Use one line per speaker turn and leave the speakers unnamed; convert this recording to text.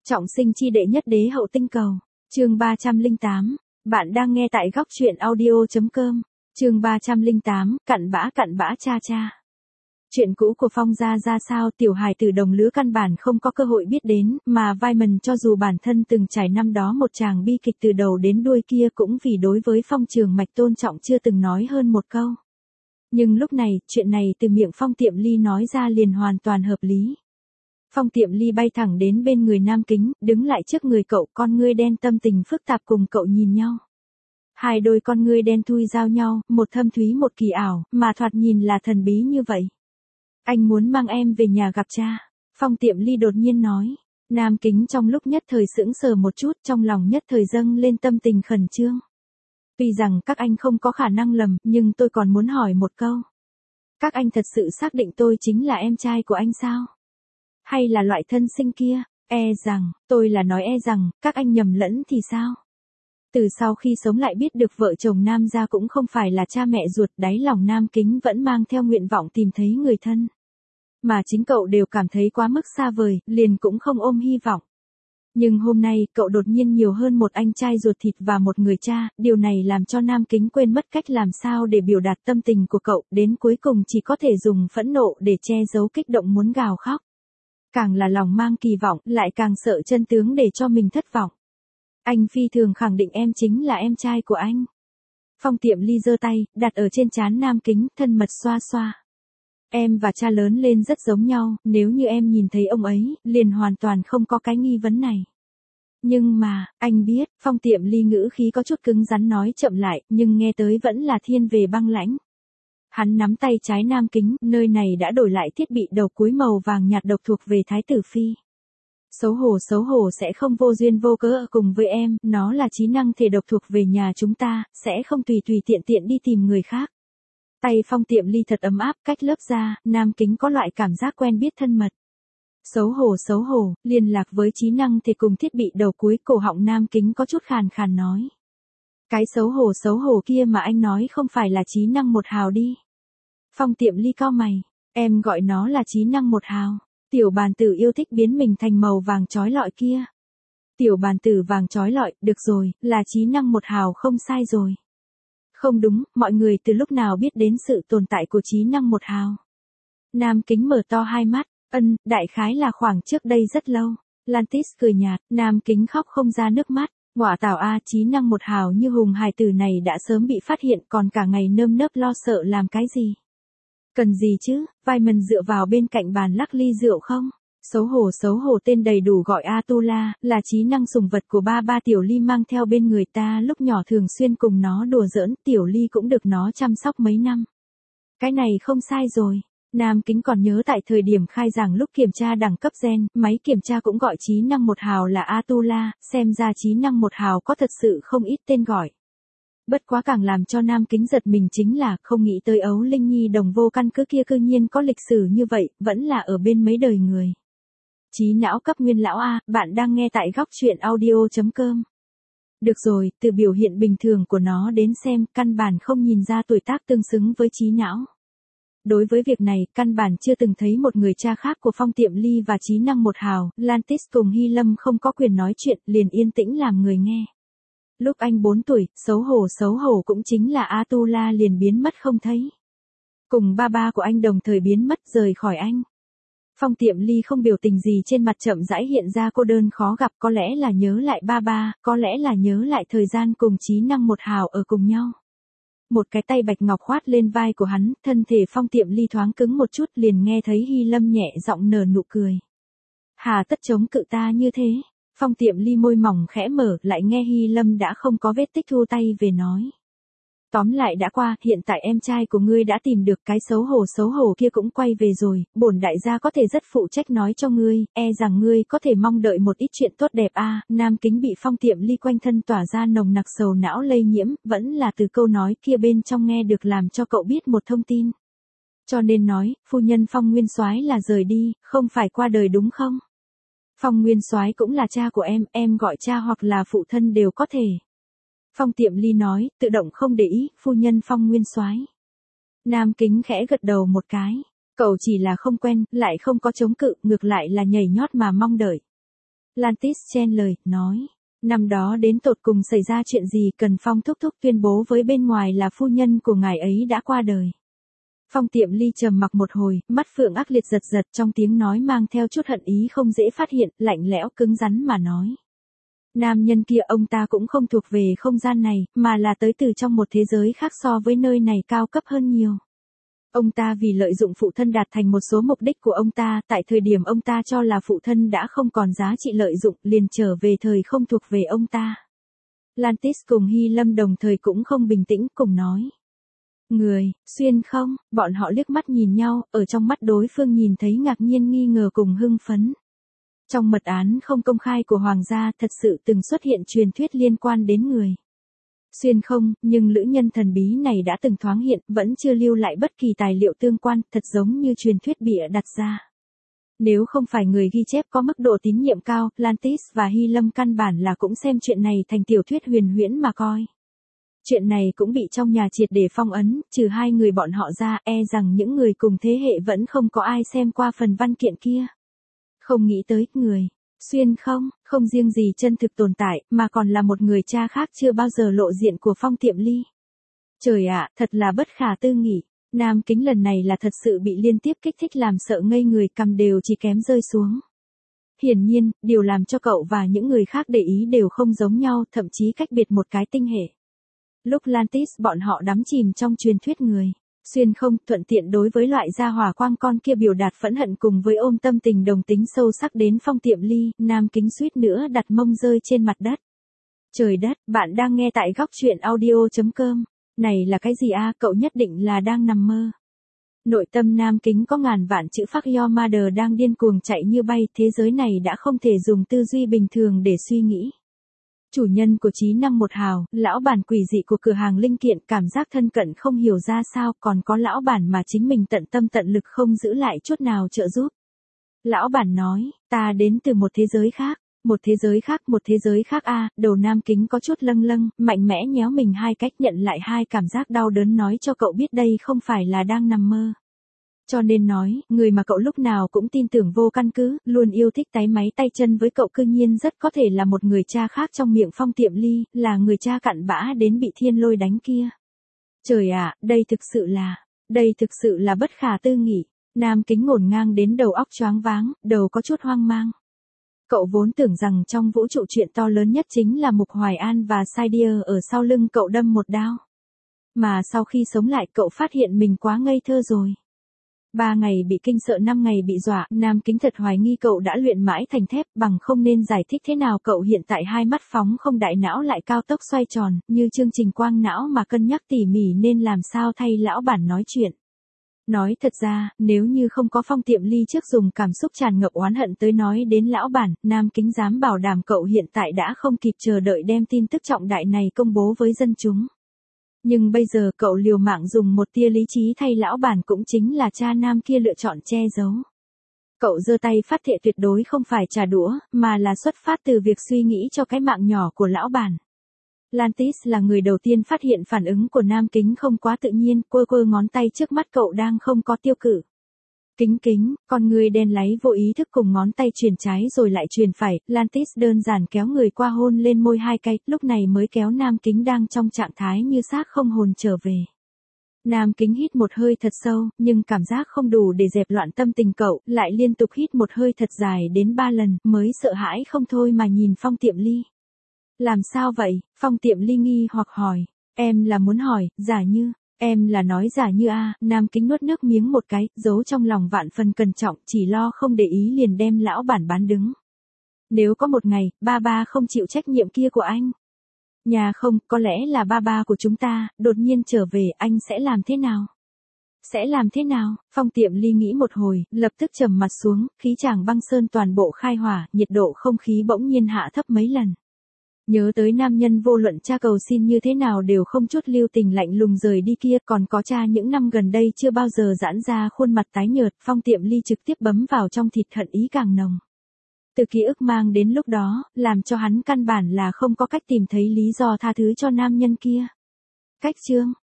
Trọng sinh chi đệ nhất đế hậu tinh cầu. Chương 308. Bạn đang nghe tại góc truyện audio.com. Chương 308, cặn bã cha cha. Chuyện cũ của Phong gia ra sao tiểu hài tử đồng lứa căn bản không có cơ hội biết đến, mà Vaiman cho dù bản thân từng trải năm đó một tràng bi kịch từ đầu đến đuôi kia cũng vì đối với Phong Trường Mạch tôn trọng chưa từng nói hơn một câu. Nhưng lúc này, chuyện này từ miệng Phong Tiệm Ly nói ra liền hoàn toàn hợp lý. Phong Tiệm Ly bay thẳng đến bên người Nam Kính, đứng lại trước người cậu, con ngươi đen tâm tình phức tạp cùng cậu nhìn nhau. Hai đôi con ngươi đen thui giao nhau, một thâm thúy một kỳ ảo, mà thoạt nhìn là thần bí như vậy. Anh muốn mang em về nhà gặp cha. Phong Tiệm Ly đột nhiên nói. Nam Kính trong lúc nhất thời sững sờ một chút, trong lòng nhất thời dâng lên tâm tình khẩn trương. Vì rằng các anh không có khả năng lầm, nhưng tôi còn muốn hỏi một câu. Các anh thật sự xác định tôi chính là em trai của anh sao? Hay là loại thân sinh kia? Tôi là nói rằng, các anh nhầm lẫn thì sao? Từ sau khi sống lại biết được vợ chồng Nam gia cũng không phải là cha mẹ ruột, đáy lòng Nam Kính vẫn mang theo nguyện vọng tìm thấy người thân. Mà chính cậu đều cảm thấy quá mức xa vời, liền cũng không ôm hy vọng. Nhưng hôm nay, cậu đột nhiên nhiều hơn một anh trai ruột thịt và một người cha, điều này làm cho Nam Kính quên mất cách làm sao để biểu đạt tâm tình của cậu, đến cuối cùng chỉ có thể dùng phẫn nộ để che giấu kích động muốn gào khóc. Càng là lòng mang kỳ vọng, lại càng sợ chân tướng để cho mình thất vọng. Anh phi thường khẳng định em chính là em trai của anh. Phong Tiệm Ly giơ tay, đặt ở trên trán Nam Kính, thân mật xoa xoa. Em và cha lớn lên rất giống nhau, nếu như em nhìn thấy ông ấy, liền hoàn toàn không có cái nghi vấn này. Nhưng mà, anh biết, Phong Tiệm Ly ngữ khí có chút cứng rắn nói chậm lại, nhưng nghe tới vẫn là thiên về băng lãnh. Hắn nắm tay trái Nam Kính, nơi này đã đổi lại thiết bị đầu cuối màu vàng nhạt độc thuộc về Thái tử Phi. Xấu hổ sẽ không vô duyên vô cớ ở cùng với em, nó là trí năng thể độc thuộc về nhà chúng ta, sẽ không tùy tiện đi tìm người khác. Tay Phong Tiệm Ly thật ấm áp, cách lớp ra, Nam Kính có loại cảm giác quen biết thân mật. Xấu hổ, liên lạc với trí năng thể cùng thiết bị đầu cuối, cổ họng Nam Kính có chút khàn khàn nói. Cái xấu hổ kia mà anh nói không phải là trí năng một hào đi. Phong Tiệm Ly cau mày, em gọi nó là trí năng một hào. Tiểu bàn tử yêu thích biến mình thành màu vàng chói lọi kia. Tiểu bàn tử vàng chói lọi, được rồi, là trí năng một hào không sai rồi. Không đúng, mọi người từ lúc nào biết đến sự tồn tại của trí năng một hào. Nam Kính mở to hai mắt, đại khái là khoảng trước đây rất lâu. Lantis cười nhạt, Nam Kính khóc không ra nước mắt. Ngọa tảo a, trí năng một hào như hùng hài tử này đã sớm bị phát hiện, còn cả ngày nơm nớp lo sợ làm cái gì. Cần gì chứ, Vaiman dựa vào bên cạnh bàn lắc ly rượu không? Xấu hổ tên đầy đủ gọi Atula, là trí năng sủng vật của ba Tiểu Ly mang theo bên người ta lúc nhỏ thường xuyên cùng nó đùa giỡn, Tiểu Ly cũng được nó chăm sóc mấy năm. Cái này không sai rồi. Nam Kính còn nhớ tại thời điểm khai giảng lúc kiểm tra đẳng cấp gen, máy kiểm tra cũng gọi trí năng một hào là Atula, xem ra trí năng một hào có thật sự không ít tên gọi. Bất quá càng làm cho Nam Kính giật mình chính là không nghĩ tới Ấu Linh Nhi đồng vô căn cứ kia cư nhiên có lịch sử như vậy, vẫn là ở bên mấy đời người. Trí não cấp nguyên lão A, bạn đang nghe tại góc truyện audio.com. Được rồi, từ biểu hiện bình thường của nó đến xem, căn bản không nhìn ra tuổi tác tương xứng với trí não. Đối với việc này, căn bản chưa từng thấy một người cha khác của Phong Tiệm Ly và trí năng một hào, Lantis cùng Hy Lâm không có quyền nói chuyện, liền yên tĩnh làm người nghe. Lúc anh 4 tuổi, xấu hổ cũng chính là Atula liền biến mất không thấy. Cùng ba của anh đồng thời biến mất rời khỏi anh. Phong Tiệm Ly không biểu tình gì trên mặt chậm rãi hiện ra cô đơn khó gặp, có lẽ là nhớ lại ba, có lẽ là nhớ lại thời gian cùng trí năng một hào ở cùng nhau. Một cái tay bạch ngọc khoát lên vai của hắn, thân thể Phong Tiệm Ly thoáng cứng một chút liền nghe thấy Hy Lâm nhẹ giọng nở nụ cười. Hà tất chống cự ta như thế? Phong Tiệm Ly môi mỏng khẽ mở, lại nghe Hy Lâm đã không có vết tích thu tay về nói. Tóm lại đã qua, hiện tại em trai của ngươi đã tìm được, cái xấu hổ kia cũng quay về rồi, bổn đại gia có thể rất phụ trách nói cho ngươi, rằng ngươi có thể mong đợi một ít chuyện tốt đẹp a. Nam Kính bị Phong Tiệm Ly quanh thân tỏa ra nồng nặc sầu não lây nhiễm, vẫn là từ câu nói kia bên trong nghe được làm cho cậu biết một thông tin. Cho nên nói, phu nhân Phong Nguyên Soái là rời đi, không phải qua đời đúng không? Phong Nguyên Soái cũng là cha của em gọi cha hoặc là phụ thân đều có thể. Phong Tiệm Ly nói, tự động không để ý, phu nhân Phong Nguyên Soái. Nam Kính khẽ gật đầu một cái, cậu chỉ là không quen, lại không có chống cự, ngược lại là nhảy nhót mà mong đợi. Lantis chen lời, nói. Năm đó đến tột cùng xảy ra chuyện gì cần Phong thúc thúc tuyên bố với bên ngoài là phu nhân của ngài ấy đã qua đời. Phong Tiệm Ly trầm mặc một hồi, mắt phượng ác liệt giật giật trong tiếng nói mang theo chút hận ý không dễ phát hiện, lạnh lẽo cứng rắn mà nói. Nam nhân kia ông ta cũng không thuộc về không gian này, mà là tới từ trong một thế giới khác so với nơi này cao cấp hơn nhiều. Ông ta vì lợi dụng phụ thân đạt thành một số mục đích của ông ta, tại thời điểm ông ta cho là phụ thân đã không còn giá trị lợi dụng, liền trở về thời không thuộc về ông ta. Lantis cùng Hy Lâm đồng thời cũng không bình tĩnh, cùng nói. Người, xuyên không, bọn họ liếc mắt nhìn nhau, ở trong mắt đối phương nhìn thấy ngạc nhiên nghi ngờ cùng hưng phấn. Trong mật án không công khai của Hoàng gia thật sự từng xuất hiện truyền thuyết liên quan đến người. Xuyên không, nhưng lữ nhân thần bí này đã từng thoáng hiện, vẫn chưa lưu lại bất kỳ tài liệu tương quan, thật giống như truyền thuyết bịa đặt ra. Nếu không phải người ghi chép có mức độ tín nhiệm cao, Lantis và Hy Lâm căn bản là cũng xem chuyện này thành tiểu thuyết huyền huyễn mà coi. Chuyện này cũng bị trong nhà triệt để phong ấn, trừ hai người bọn họ ra, e rằng những người cùng thế hệ vẫn không có ai xem qua phần văn kiện kia. Không nghĩ tới, người, xuyên không riêng gì chân thực tồn tại, mà còn là một người cha khác chưa bao giờ lộ diện của Phong Tiệm Ly. Trời ạ, thật là bất khả tư nghị. Nam Kính lần này là thật sự bị liên tiếp kích thích làm sợ ngây người, cằm đều chỉ kém rơi xuống. Hiển nhiên, điều làm cho cậu và những người khác để ý đều không giống nhau, thậm chí cách biệt một cái tinh hệ. Lúc Lantis bọn họ đắm chìm trong truyền thuyết người, xuyên không, thuận tiện đối với loại gia hỏa quang con kia biểu đạt phẫn hận cùng với ôm tâm tình đồng tính sâu sắc đến Phong Tiệm Ly, Nam Kính suýt nữa đặt mông rơi trên mặt đất. Trời đất, bạn đang nghe tại góc truyện audio.com. Này là cái gì a, cậu nhất định là đang nằm mơ. Nội tâm Nam Kính có ngàn vạn chữ phác Your Mother đang điên cuồng chạy như bay, thế giới này đã không thể dùng tư duy bình thường để suy nghĩ. Chủ nhân của trí năng một hào, lão bản quỷ dị của cửa hàng linh kiện, cảm giác thân cận không hiểu ra sao, còn có lão bản mà chính mình tận tâm tận lực không giữ lại chút nào trợ giúp. Lão bản nói, ta đến từ một thế giới khác, một thế giới khác a. Đầu Nam Kính có chút lâng lâng, mạnh mẽ nhéo mình hai cách, nhận lại hai cảm giác đau đớn, nói cho cậu biết đây không phải là đang nằm mơ. Cho nên nói, người mà cậu lúc nào cũng tin tưởng vô căn cứ, luôn yêu thích táy máy tay chân với cậu, cư nhiên rất có thể là một người cha khác trong miệng Phong Tiệm Ly, là người cha cặn bã đến bị thiên lôi đánh kia. Trời ạ, đây thực sự là bất khả tư nghị. Nam Kính ngổn ngang đến đầu óc choáng váng, đầu có chút hoang mang. Cậu vốn tưởng rằng trong vũ trụ chuyện to lớn nhất chính là Mục Hoài An và Saidia ở sau lưng cậu đâm một đao. Mà sau khi sống lại cậu phát hiện mình quá ngây thơ rồi. 3 ngày bị kinh sợ, 5 ngày bị dọa, Nam Kính thật hoài nghi cậu đã luyện mãi thành thép, bằng không nên giải thích thế nào cậu hiện tại hai mắt phóng không, đại não lại cao tốc xoay tròn, như chương trình quang não mà cân nhắc tỉ mỉ nên làm sao thay lão bản nói chuyện. Nói thật ra, nếu như không có Phong Tiệm Ly trước dùng cảm xúc tràn ngập oán hận tới nói đến lão bản, Nam Kính dám bảo đảm cậu hiện tại đã không kịp chờ đợi đem tin tức trọng đại này công bố với dân chúng. Nhưng bây giờ cậu liều mạng dùng một tia lý trí thay lão bản, cũng chính là cha nam kia lựa chọn che giấu. Cậu giơ tay phát thệ tuyệt đối không phải trả đũa, mà là xuất phát từ việc suy nghĩ cho cái mạng nhỏ của lão bản. Lantis là người đầu tiên phát hiện phản ứng của Nam Kính không quá tự nhiên, quơ ngón tay trước mắt cậu đang không có tiêu cự. Kính, con người đen láy vô ý thức cùng ngón tay truyền trái rồi lại truyền phải, Lantis đơn giản kéo người qua hôn lên môi hai cái, lúc này mới kéo Nam Kính đang trong trạng thái như xác không hồn trở về. Nam Kính hít một hơi thật sâu, nhưng cảm giác không đủ để dẹp loạn tâm tình cậu, lại liên tục hít một hơi thật dài đến 3 lần, mới sợ hãi không thôi mà nhìn Phong Tiệm Ly. Làm sao vậy? Phong Tiệm Ly nghi hoặc hỏi. Em là muốn hỏi, giả như, em là nói giả như a. Nam Kính nuốt nước miếng một cái, giấu trong lòng vạn phần cẩn trọng, chỉ lo không để ý liền đem lão bản bán đứng. Nếu có một ngày, ba không chịu trách nhiệm kia của anh. Nhà không, có lẽ là ba của chúng ta, đột nhiên trở về, anh sẽ làm thế nào? Phong Tiệm Ly nghĩ một hồi, lập tức trầm mặt xuống, khí chàng băng sơn toàn bộ khai hỏa, nhiệt độ không khí bỗng nhiên hạ thấp mấy lần. Nhớ tới nam nhân vô luận cha cầu xin như thế nào đều không chút lưu tình lạnh lùng rời đi kia, còn có cha những năm gần đây chưa bao giờ giãn ra khuôn mặt tái nhợt, Phong Tiệm Ly trực tiếp bấm vào trong thịt, hận ý càng nồng. Từ ký ức mang đến lúc đó, làm cho hắn căn bản là không có cách tìm thấy lý do tha thứ cho nam nhân kia. Cách chương,